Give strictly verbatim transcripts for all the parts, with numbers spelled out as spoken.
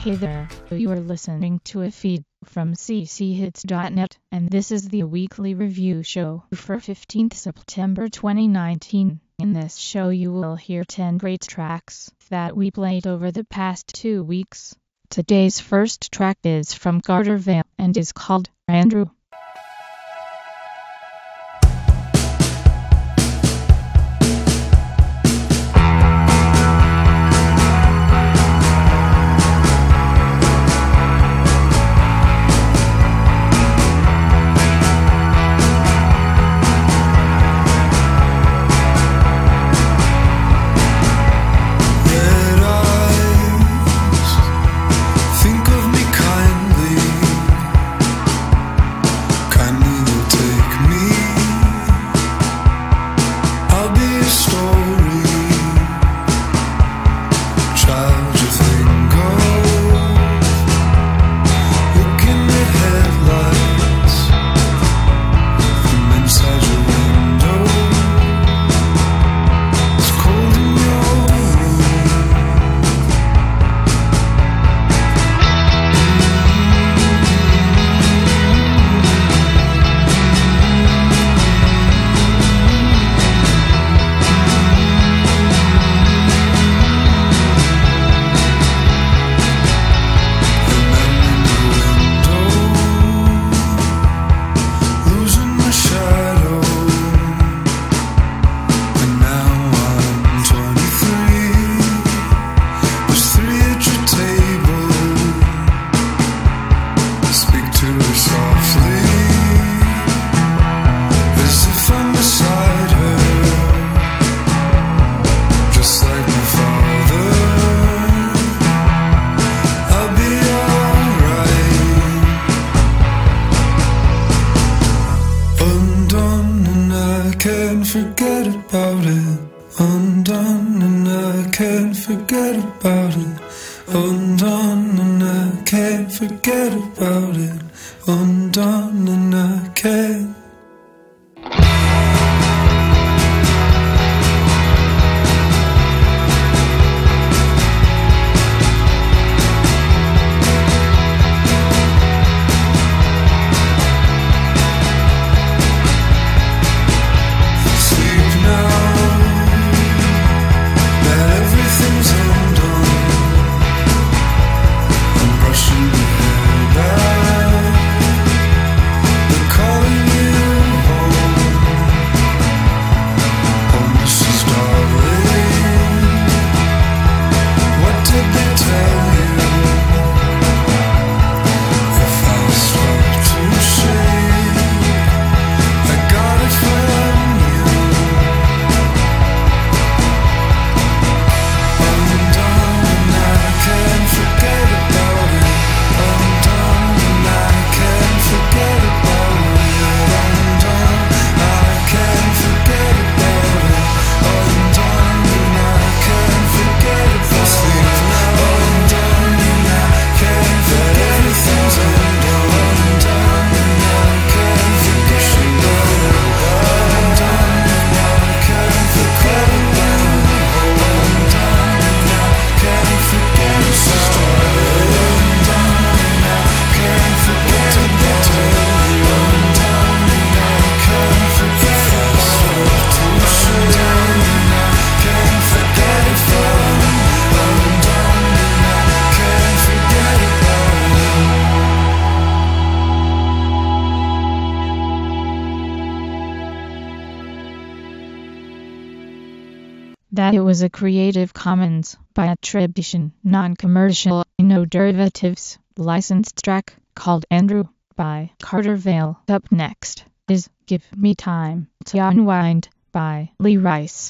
Hey there, you are listening to a feed from c c hits dot net, and this is the weekly review show for fifteenth September twenty nineteen. In this show you will hear ten great tracks that we played over the past two weeks. Today's first track is from Carter Vale and is called Andrew. Forget about it, undone, and I can't forget about it, undone, and I can't forget about it, undone, and I can't. That it was a Creative Commons by attribution, non-commercial, no derivatives, licensed track called Andrew by Carter Vale. Up next is Give Me Time to Unwind by Lee Rice.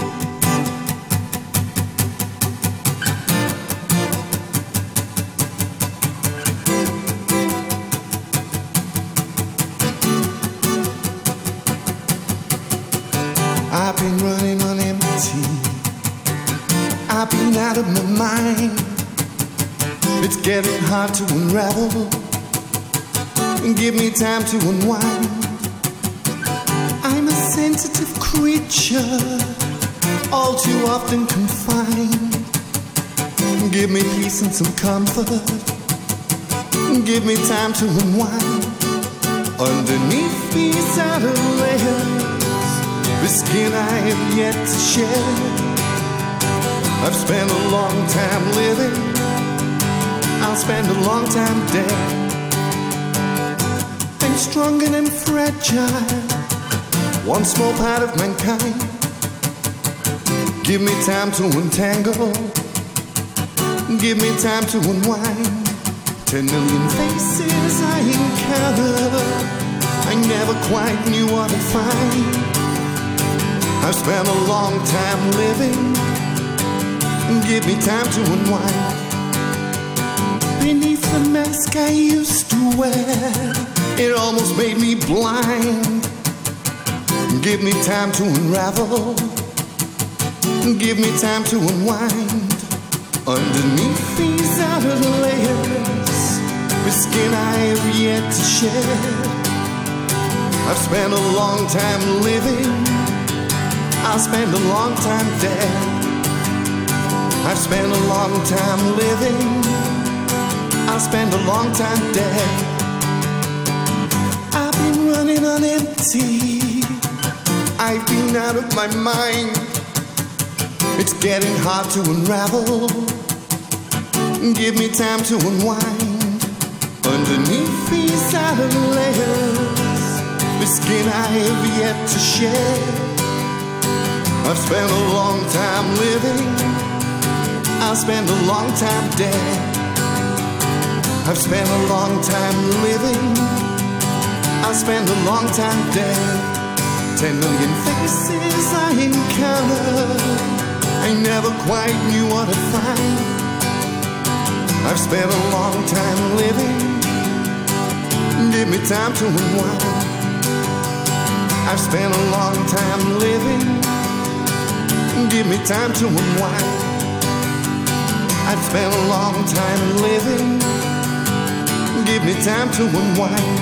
I've been running on empty. I've been out of my mind. It's getting hard to unravel. And give me time to unwind. I'm a sensitive creature, all too often confined. Give me peace and some comfort. Give me time to unwind. Underneath these outer layers, the skin I have yet to shed. I've spent a long time living, I'll spend a long time dead. I'm strong and I'm fragile, one small part of mankind. Give me time to untangle, give me time to unwind. Ten million faces I encountered, I never quite knew what to find. I've spent a long time living, give me time to unwind. Beneath the mask I used to wear, it almost made me blind. Give me time to unravel, give me time to unwind. Underneath these outer layers, the skin I have yet to shed. I've spent a long time living, I'll spend a long time dead. I've spent a long time living, I'll spend a long time dead. I've been running on empty, I've been out of my mind. It's getting hard to unravel, give me time to unwind. Underneath these outer layers, the skin I have yet to shed. I've spent a long time living, I'll spend a long time dead. I've spent a long time living, I'll spend a long time dead. Ten million faces I encountered, I never quite knew what to find. I've spent a long time living, give me time to unwind. I've spent a long time living, give me time to unwind. I've spent a long time living, give me time to unwind.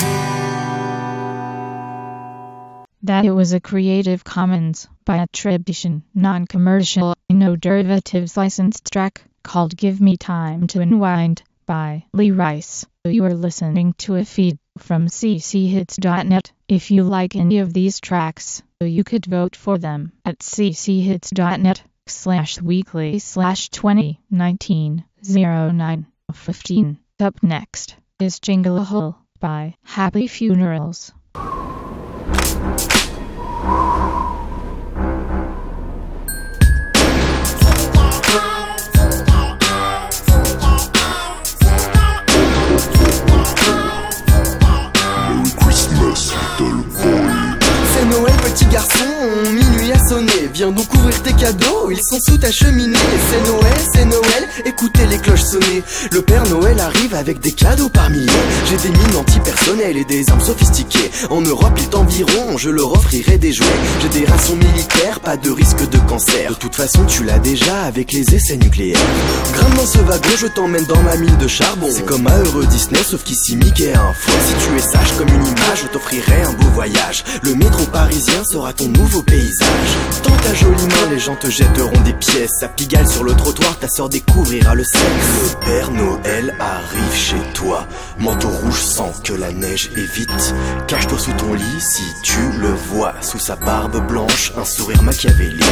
That it was a Creative Commons by attribution, non-commercial, no derivatives licensed track called Give Me Time to Unwind by Lee Rice. You are listening to a feed from c c hits dot net. If you like any of these tracks, you could vote for them at c c hits dot net slash weekly slash twenty nineteen oh nine fifteen. Up next is Jingle a Hole by Happy Funerals. C'est Noël, petit garçon, minuit a sonné. Viens donc ouvrir tes cadeaux, ils sont sous ta cheminée. C'est Noël, c'est Noël, écoutez les cloches sonner. Le Père Noël arrive avec des cadeaux par milliers. J'ai des mines antipersonnelles et des armes sophistiquées. En Europe il t'environ, je leur offrirai des jouets. J'ai des rations militaires, pas de risque de cancer. De toute façon tu l'as déjà avec les essais nucléaires. Grimpe dans ce wagon, je t'emmène dans ma mine de charbon. C'est comme à Euro Disney, sauf qu'ici Mickey a un fouet. Si tu es sage comme une image, je t'offrirai un beau voyage. Le métro parisien sera ton nouveau paysage. Tends ta jolie main, les gens te jetteront des pièces. Ça pigale sur le trottoir, ta sœur découvrira le sexe. Le Père Noël arrive chez toi, manteau rouge sans que la neige évite. Cache-toi sous ton lit si tu le vois. Sous sa barbe blanche, un sourire machiavélique.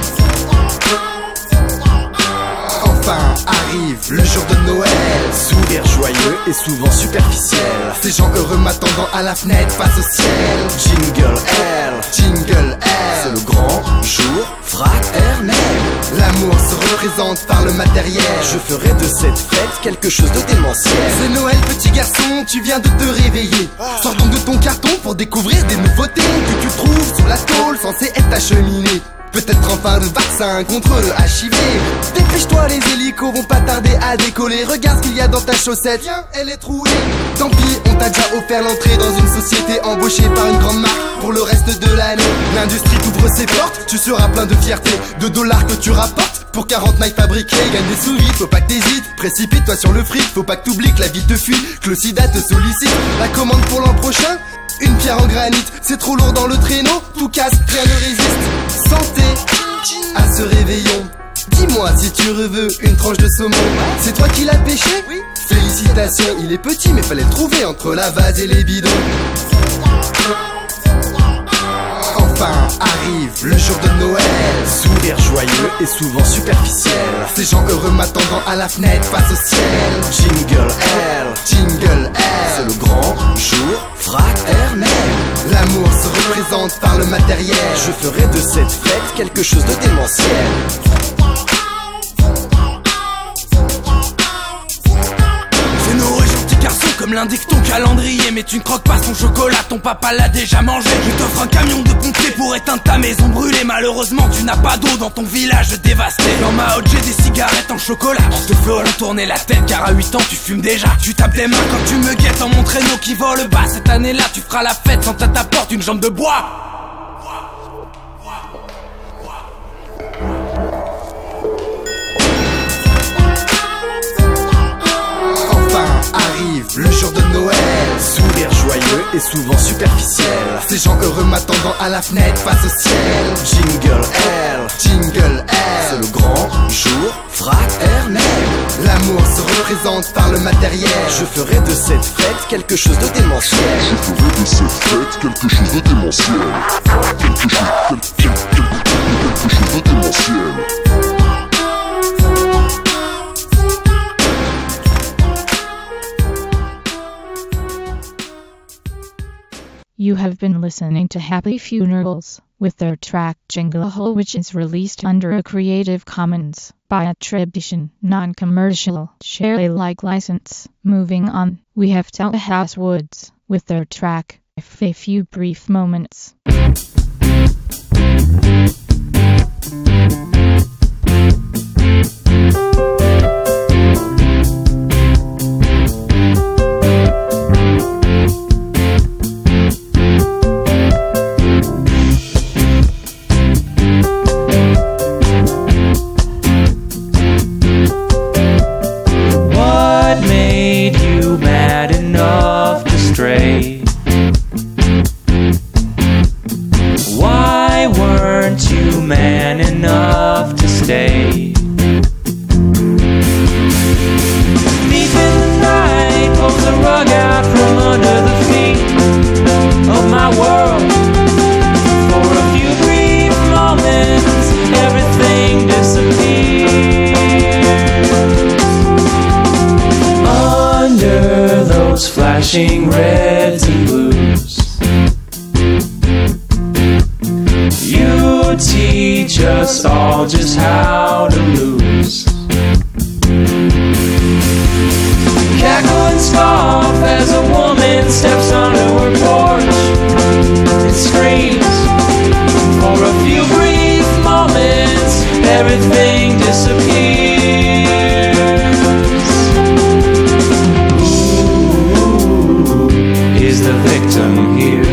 Enfin arrive le jour de Noël. Sourire joyeux et souvent superficiel. Ces gens heureux m'attendant à la fenêtre face au ciel. Jingle Hell, Jingle Hell, c'est le grand jour fraternel. L'amour se représente par le matériel. Je ferai de cette fête quelque chose de démentiel. C'est Noël, petit garçon, tu viens de te réveiller. Sors donc de ton carton pour découvrir des nouveautés que tu trouves sous la tôle censée être ta cheminée. Peut-être enfin le vaccin contre le H I V. Dépêche-toi, les hélicos vont pas tarder à décoller. Regarde ce qu'il y a dans ta chaussette. Tiens, elle est trouée. Tant pis, on t'a déjà offert l'entrée dans une société embauchée par une grande marque pour le reste de l'année. L'industrie t'ouvre ses portes, tu seras plein de fierté. De dollars que tu rapportes pour quarante mailles fabriquées. Gagne des sous vite, faut pas que t'hésites. Précipite-toi sur le fric, faut pas que t'oublies que la vie te fuit, que le sida te sollicite. La commande pour l'an prochain, une pierre en granit. C'est trop lourd dans le traîneau, tout casse, rien ne résiste. Santé à ce réveillon. Dis-moi Dis-moi si tu veux une tranche de saumon. C'est toi qui l'as pêché? Oui. Félicitations, il est petit mais fallait le trouver entre la vase et les bidons. Enfin arrive le jour de Noël. Sourire joyeux et souvent superficiel. Ces gens heureux m'attendant à la fenêtre face au ciel. Jingle Hell, Jingle Hell, c'est le grand jour fraternel. L'amour se représente par le matériel. Je ferai de cette fête quelque chose de démentiel. Comme l'indique ton calendrier, mais tu ne croques pas son chocolat, ton papa l'a déjà mangé. Je t'offre un camion de pompiers pour éteindre ta maison brûlée. Malheureusement tu n'as pas d'eau dans ton village dévasté. Dans ma hotte j'ai des cigarettes en chocolat qui te feront tourner la tête, car à huit ans tu fumes déjà. Tu tapes des mains quand tu me guettes en mon traîneau qui vole bas. Cette année là tu feras la fête sans à ta porte une jambe de bois. Arrive le jour de Noël. Sourire joyeux et souvent superficiel. Ces gens heureux m'attendant à la fenêtre face au ciel. Jingle Hell, Jingle Hell, c'est le grand jour fraternel. L'amour se représente par le matériel. Je ferai de cette fête quelque chose de démentiel. Je ferai de cette fête quelque chose de démentiel. Quelque chose, quelque, quelque, quelque chose de démentiel. You have been listening to Happy Funerals with their track Jingle Hell, which is released under a Creative Commons by attribution, non-commercial, share Alike license. Moving on, we have Tallahassee Woods with their track A Few Brief Moments. Why weren't you man enough to stay? Deep in the night, pulls the rug out from under the feet of my world. For a few brief moments, everything disappears. Under those flashing reds and blues, you teach us all just how to lose. Cackle and scoff as a woman steps onto her porch and screams. For a few brief moments, everything disappears. Who is the victim here?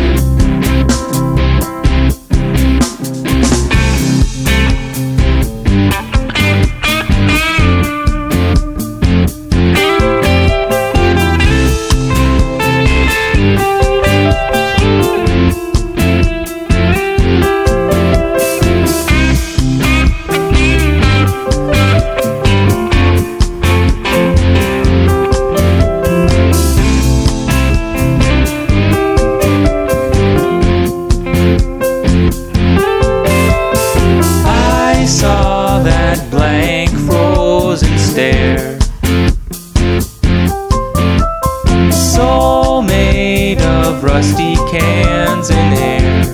Soul made of rusty cans and air,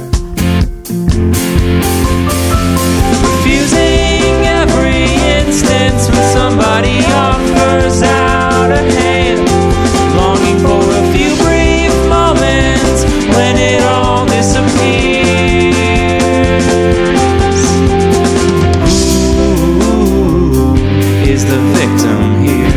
refusing every instance when somebody offers out a hand, longing for a few brief moments when it all disappears. Who is the victim here?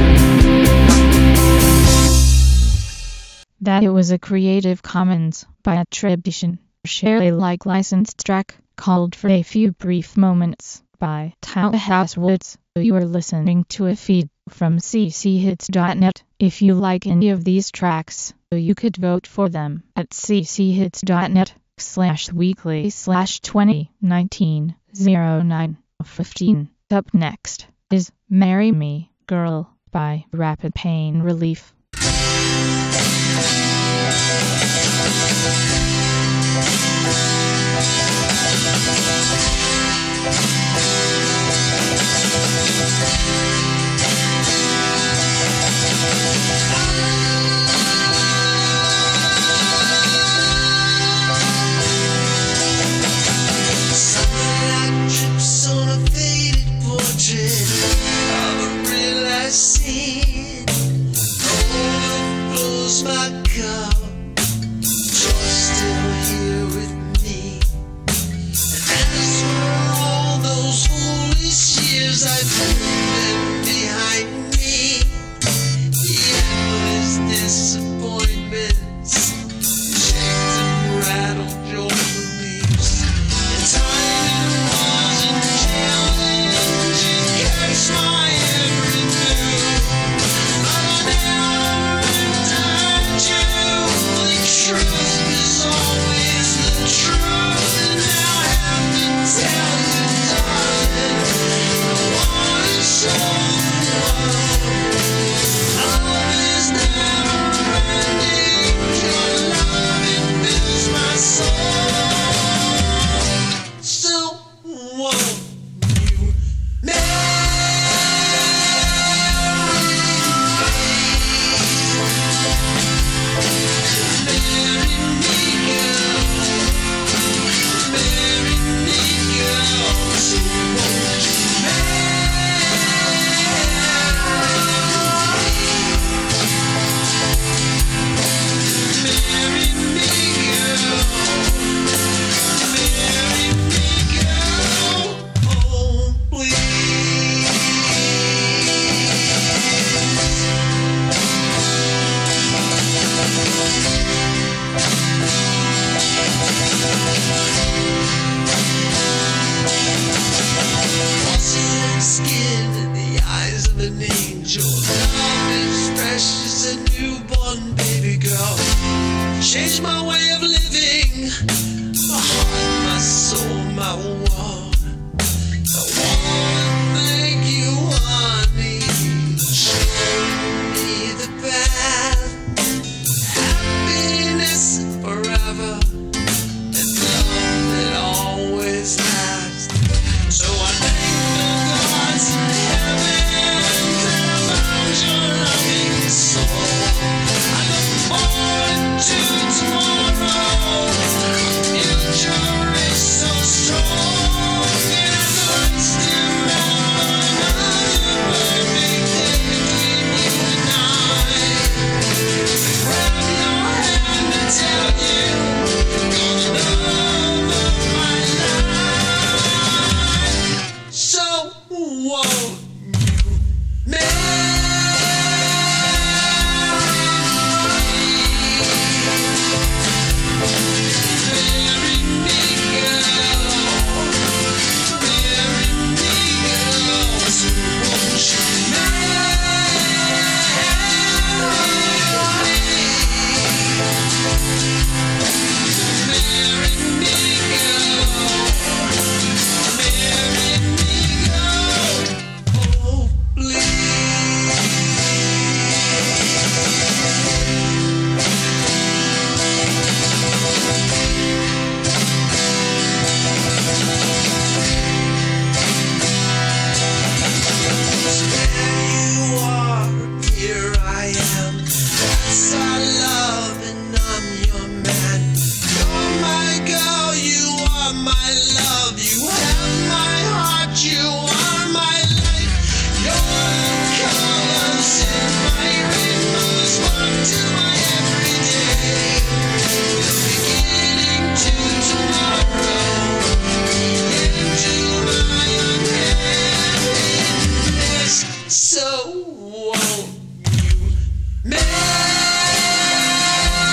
That it was a Creative Commons by attribution, share Alike licensed track called For a Few Brief Moments by Tallahassee Woods. You are listening to a feed from c c hits dot net. If you like any of these tracks, you could vote for them at c c hits dot net slash weekly slash twenty nineteen oh nine fifteen. Up next is Marry Me, Girl by Rapid Pain Relief.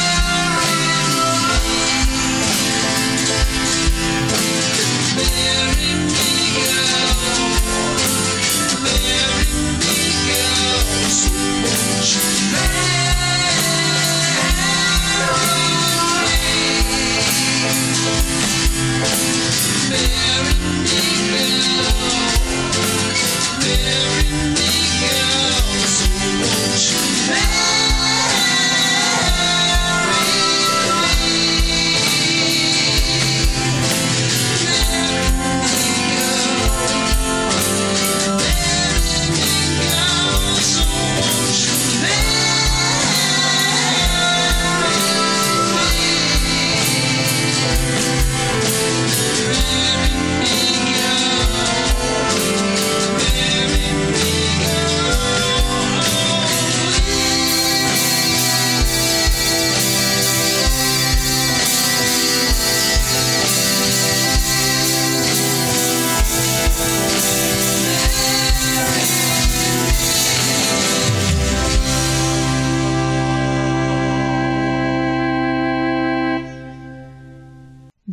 Marry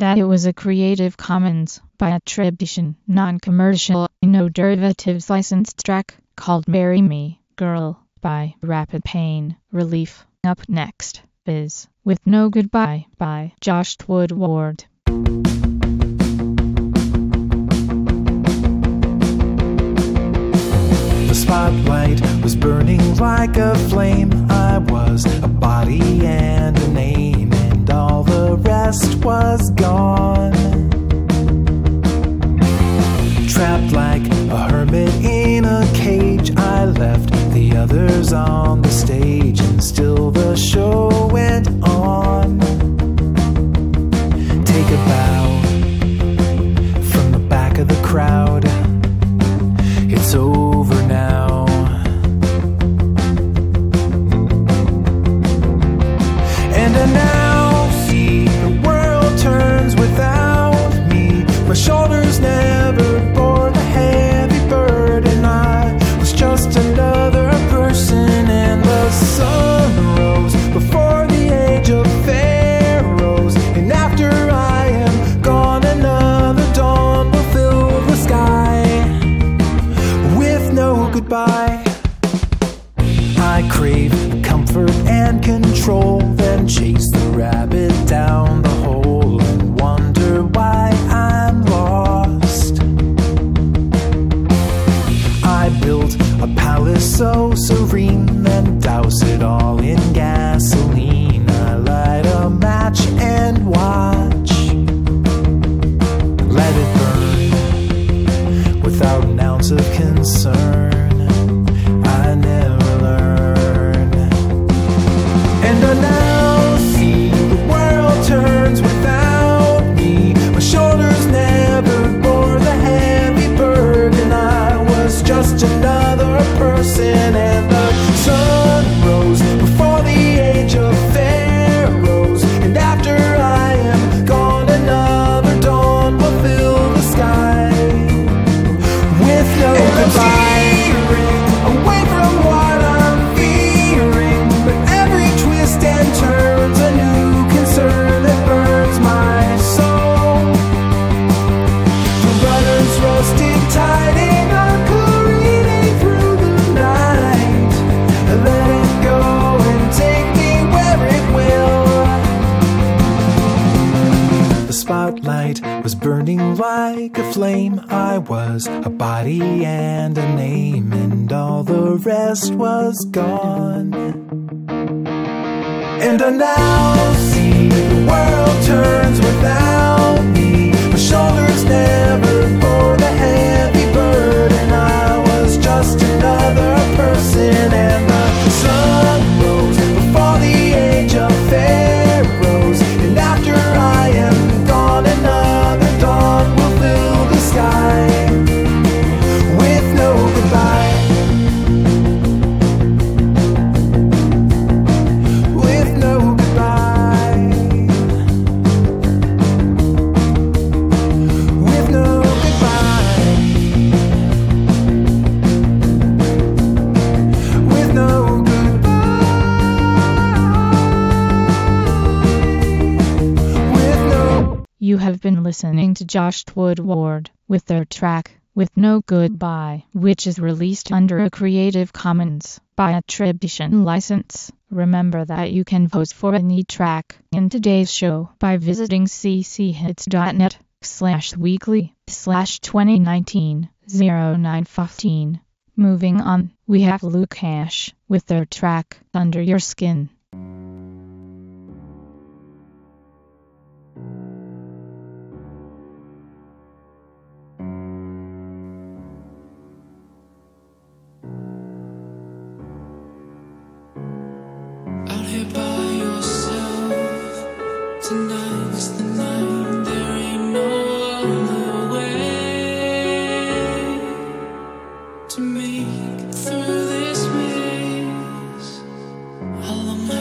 that it was a Creative Commons by attribution, non-commercial, no derivatives licensed track called Marry Me, Girl by Rapid Pain Relief. Up next is With No Goodbye by Josh Woodward. The spotlight was burning like a flame. I was a body and a name, and all the rest was gone. Trapped like a hermit in a cage, I left the others on the stage, and still the show went on. Take a bow from the back of the crowd. It's over now. And I now see the world turns without me. My shoulders never bore the heavy burden. I was just another person, and the sun rose before the age of pharaohs. And after I am gone, another dawn will fill the sky with no goodbye. I crave comfort and control, then chase the rabbit down the hole and wonder why I'm lost. I built a palace so serene, then douse it all in gasoline. I light a match and watch, let it burn without an ounce of concern. I never learn. And I now see the world turns without me. My shoulders never bore the heavy burden. I was just another person, and the sun rose before the age of pharaohs. And after I am gone, another dawn will fill the sky with no goodbye. Away from what I'm fearing, but every twist and turn's a new concern that burns my soul. The rudder's rusted tight and I'm careening through the night. Let it go and take me where it will. The spotlight was burning like a flame. I was a body and a name, and all the rest was gone. And I now see the world turns without me. My shoulders never bore the heavy burden. I was just another person, and the sun rose before the age of pharaohs. And after I am gone, another dawn will fill the sky with no goodbye. With no goodbye. With no goodbye. With no goodbye. With no. You have been listening to Josh Woodward with their track With No Goodbye, which is released under a Creative Commons by attribution license. Remember that you can vote for any track in today's show by visiting cchits.net slash weekly slash 2019 09 15. Moving on, we have Lukash with their track Under Your Skin. Out here by yourself, tonight's the night. There ain't no other way to make it through this maze. All of my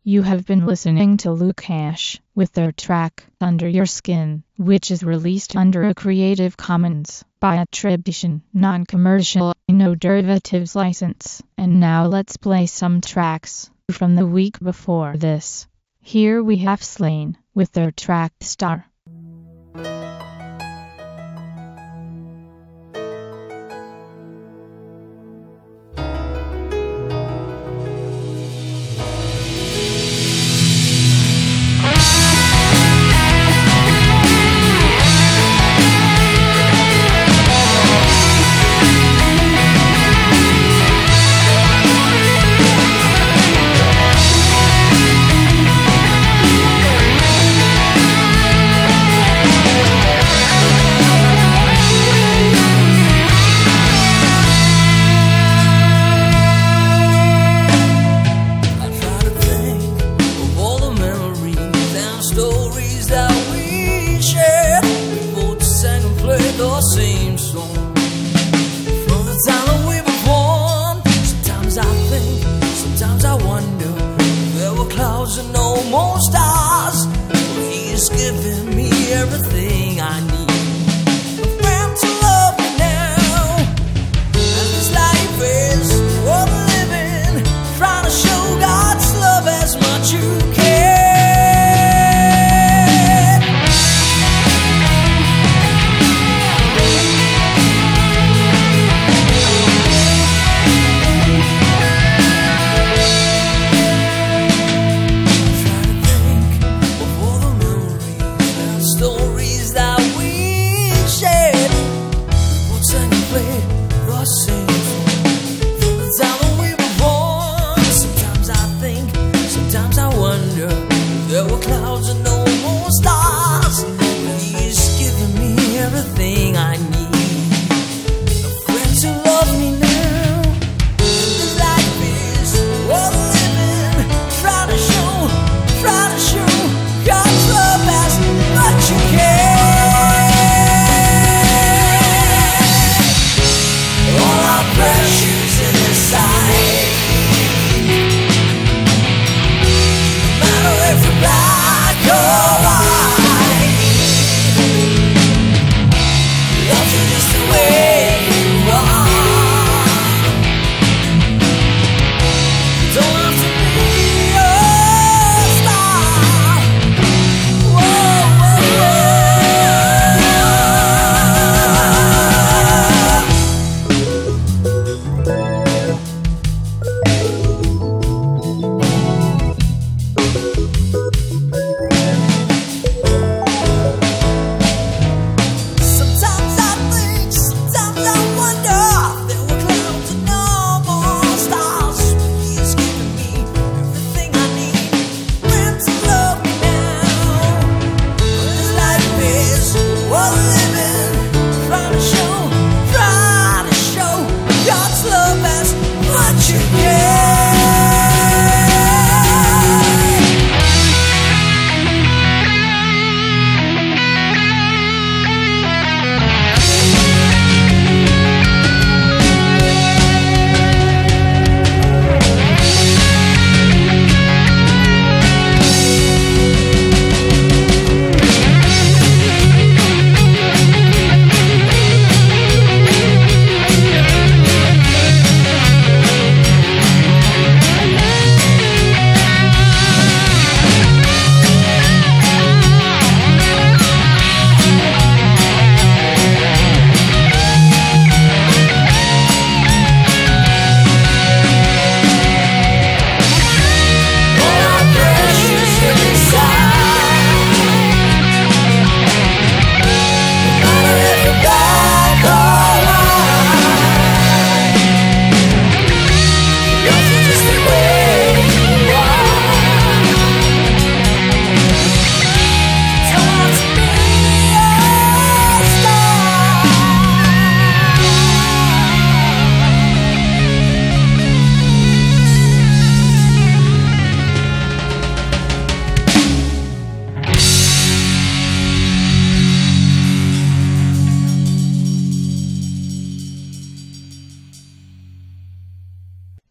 You have been listening to Lukash with their track Under Your Skin, which is released under a Creative Commons by attribution, non-commercial, no derivatives license. And now let's play some tracks from the week before this. Here we have Slain with their track Star. We'll be right back.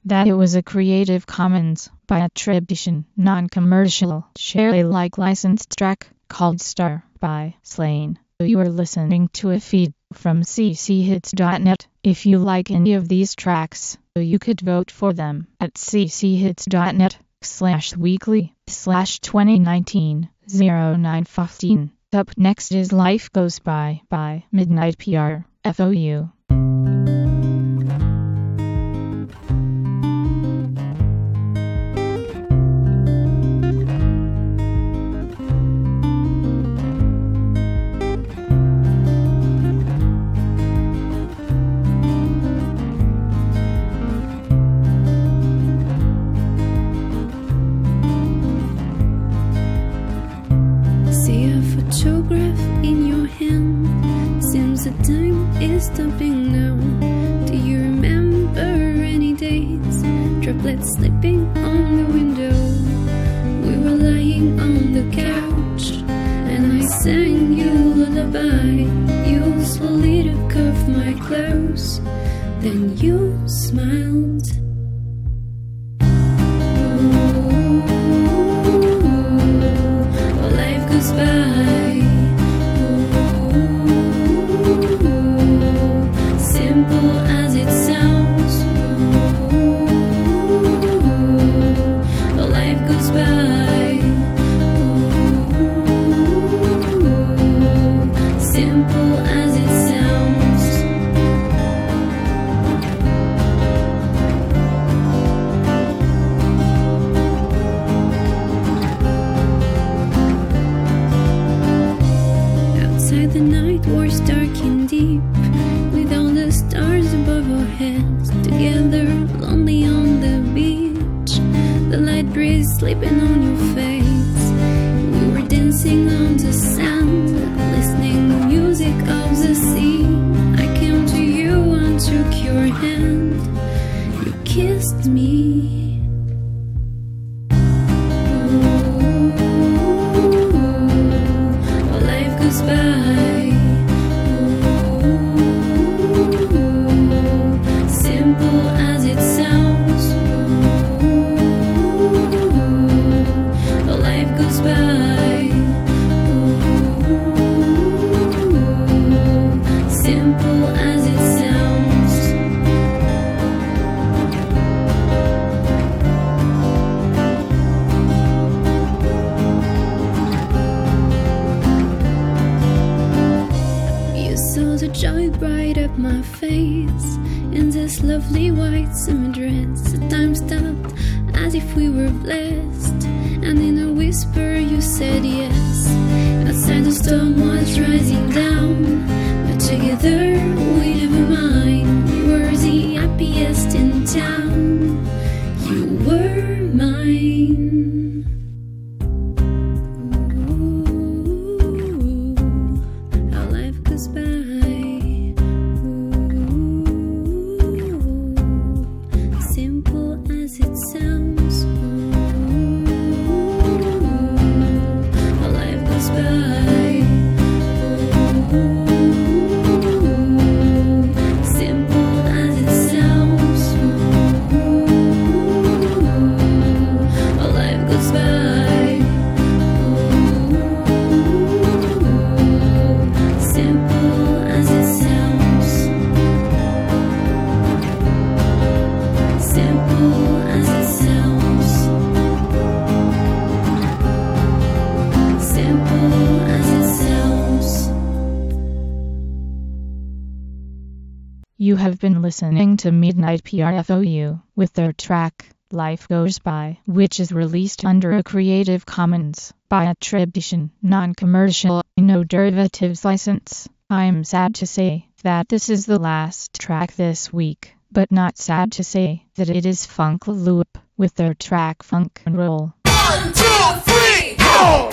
that it was a Creative Commons by attribution, non-commercial, share-alike licensed track called Star by Slain. You are listening to a feed from c c hits dot net. If you like any of these tracks, you could vote for them at c c hits dot net slash weekly slash twenty nineteen oh nine fifteen. Up next is Life Goes By by Midnight P R F O U. Stopping now. Do you remember any days? Droplets slipping on the window. We were lying on the couch, and I sang you a lullaby. You slowly took off my clothes, then you smiled. Oh, life goes by. Simple as it sounds. Oh, life goes by. Simple as it sounds. Outside the night was dark and deep, with all the stars above our heads, together, lonely on the beach, the light breeze sleeping on your face. We were dancing on the sand, listening to music of the sea. I came to you and took your hand. You kissed me. Oh, life goes by. Simple as it sounds. Oh, life goes by. Simple as it sounds. You saw the joy bright up my face in this lovely white summer dress. The time stopped as if we were blessed, and in a whisper you said yes. Outside the storm was rising down, but together we never mind. We were the happiest in town. You were mine. Ooh, how life goes by. You have been listening to Midnight P R F O U with their track, Life Goes By, which is released under a Creative Commons by attribution, non-commercial, no derivatives license. I'm sad to say that this is the last track this week, but not sad to say that it is Funk Loop with their track Funk and Roll. One, two, three, go!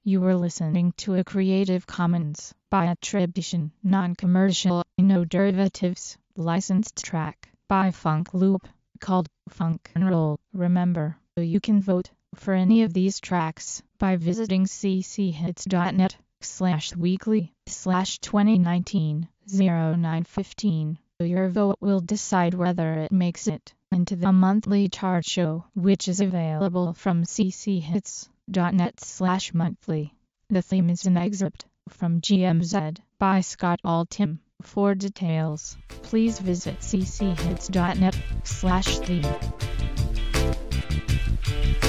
You were listening to a Creative Commons by attribution, non-commercial, no derivatives, licensed track by Funk Loop called Funk and Roll. Remember, you can vote for any of these tracks by visiting cchits.net slash weekly slash 2019 0915. Your vote will decide whether it makes it into the monthly chart show, which is available from cchits.net slash monthly. The theme is an excerpt from G M Z by Scott Altham. For details, please visit cchits.net slash theme.